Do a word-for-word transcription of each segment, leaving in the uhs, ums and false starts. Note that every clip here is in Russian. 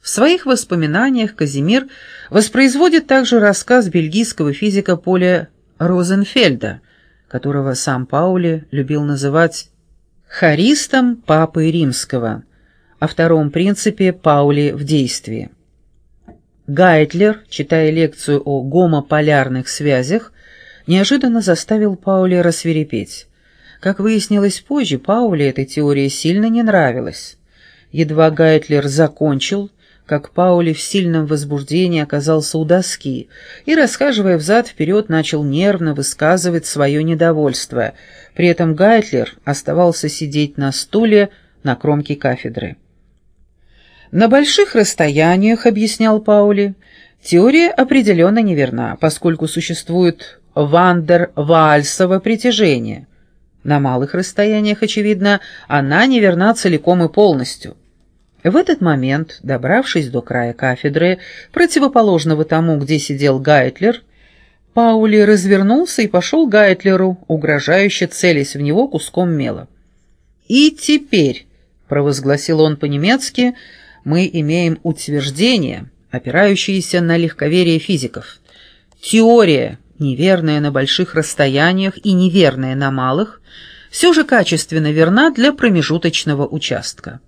своих воспоминаниях Казимир воспроизводит также рассказ бельгийского физика Поля Розенфельда, которого сам Паули любил называть «харистом Папы Римского», о втором принципе Паули в действии. Гайтлер, читая лекцию о гомополярных связях, неожиданно заставил Паули рассвирепеть. Как выяснилось позже, Паули эта теория сильно не нравилась. Едва Гайтлер закончил, как Паули в сильном возбуждении оказался у доски и, расхаживая взад-вперед, начал нервно высказывать свое недовольство. При этом Гайтлер оставался сидеть на стуле на кромке кафедры. На больших расстояниях, объяснял Паули, теория определенно неверна, поскольку существует вандер-ваальсово притяжение. На малых расстояниях, очевидно, она неверна целиком и полностью. В этот момент, добравшись до края кафедры, противоположного тому, где сидел Гайтлер, Паули развернулся и пошел к Гайтлеру, угрожающе целясь в него куском мела. «И теперь», — провозгласил он по-немецки, — «мы имеем утверждение, опирающееся на легковерие физиков. Теория, неверная на больших расстояниях и неверная на малых, все же качественно верна для промежуточного участка».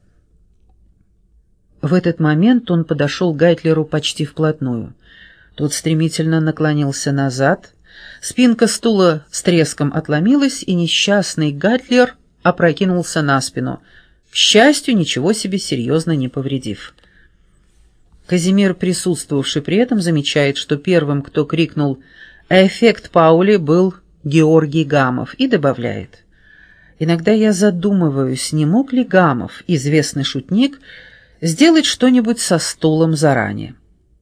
В этот момент он подошел к Гайтлеру почти вплотную. Тот стремительно наклонился назад, спинка стула с треском отломилась, и несчастный Гайтлер опрокинулся на спину, к счастью, ничего себе серьезно не повредив. Казимир, присутствовавший при этом, замечает, что первым, кто крикнул «Эффект Паули», был Георгий Гамов, и добавляет: «Иногда я задумываюсь, не мог ли Гамов, известный шутник, сделать что-нибудь со стулом заранее».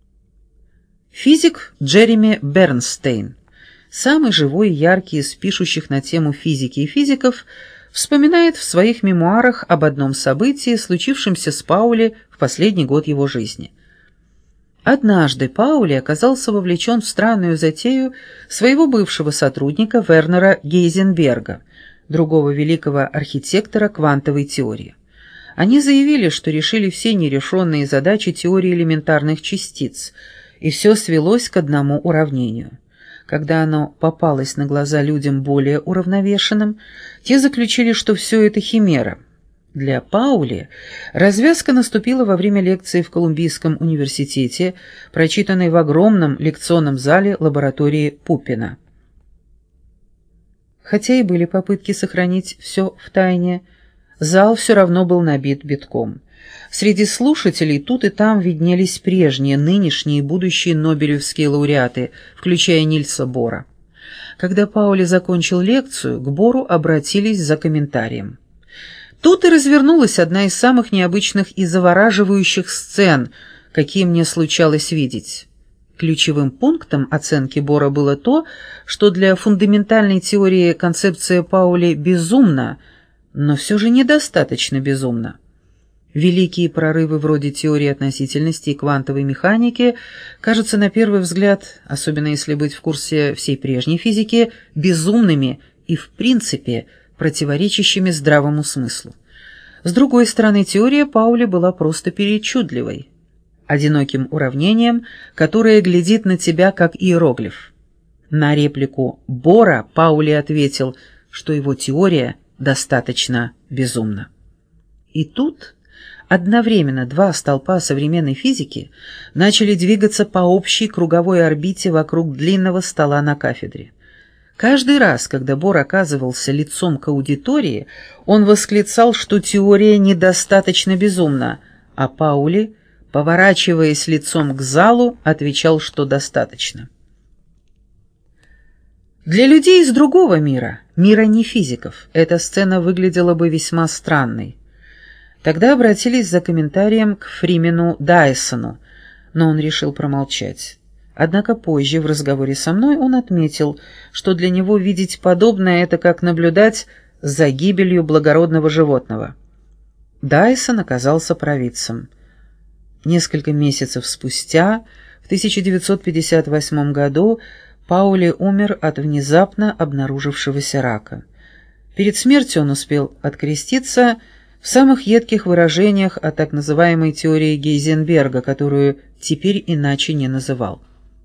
Физик Джереми Бернстейн, самый живой и яркий из пишущих на тему физики и физиков, вспоминает в своих мемуарах об одном событии, случившемся с Паули в последний год его жизни. Однажды Паули оказался вовлечен в странную затею своего бывшего сотрудника Вернера Гейзенберга, другого великого архитектора квантовой теории. Они заявили, что решили все нерешенные задачи теории элементарных частиц, и все свелось к одному уравнению. Когда оно попалось на глаза людям более уравновешенным, те заключили, что все это химера. Для Паули развязка наступила во время лекции в Колумбийском университете, прочитанной в огромном лекционном зале лаборатории Пуппина. Хотя и были попытки сохранить все в тайне, зал все равно был набит битком. Среди слушателей тут и там виднелись прежние, нынешние и будущие нобелевские лауреаты, включая Нильса Бора. Когда Паули закончил лекцию, к Бору обратились за комментарием. Тут и развернулась одна из самых необычных и завораживающих сцен, какие мне случалось видеть. Ключевым пунктом оценки Бора было то, что для фундаментальной теории концепция Паули безумна, но все же недостаточно безумна. Великие прорывы вроде теории относительности и квантовой механики кажутся на первый взгляд, особенно если быть в курсе всей прежней физики, безумными и в принципе противоречащими здравому смыслу. С другой стороны, теория Паули была просто причудливой, одиноким уравнением, которое глядит на тебя как иероглиф. На реплику Бора Паули ответил, что его теория достаточно безумна. И тут одновременно два столпа современной физики начали двигаться по общей круговой орбите вокруг длинного стола на кафедре. Каждый раз, когда Бор оказывался лицом к аудитории, он восклицал, что теория недостаточно безумна, а Паули, поворачиваясь лицом к залу, отвечал, что достаточно. Для людей из другого мира, мира не физиков, эта сцена выглядела бы весьма странной. Тогда обратились за комментарием к Фримену Дайсону, но он решил промолчать. Однако позже в разговоре со мной он отметил, что для него видеть подобное — это как наблюдать за гибелью благородного животного. Дайсон оказался провидцем. Несколько месяцев спустя, в тысяча девятьсот пятьдесят восьмом году, Паули умер от внезапно обнаружившегося рака. Перед смертью он успел откреститься в самых едких выражениях о так называемой теории Гейзенберга, которую теперь иначе не называл.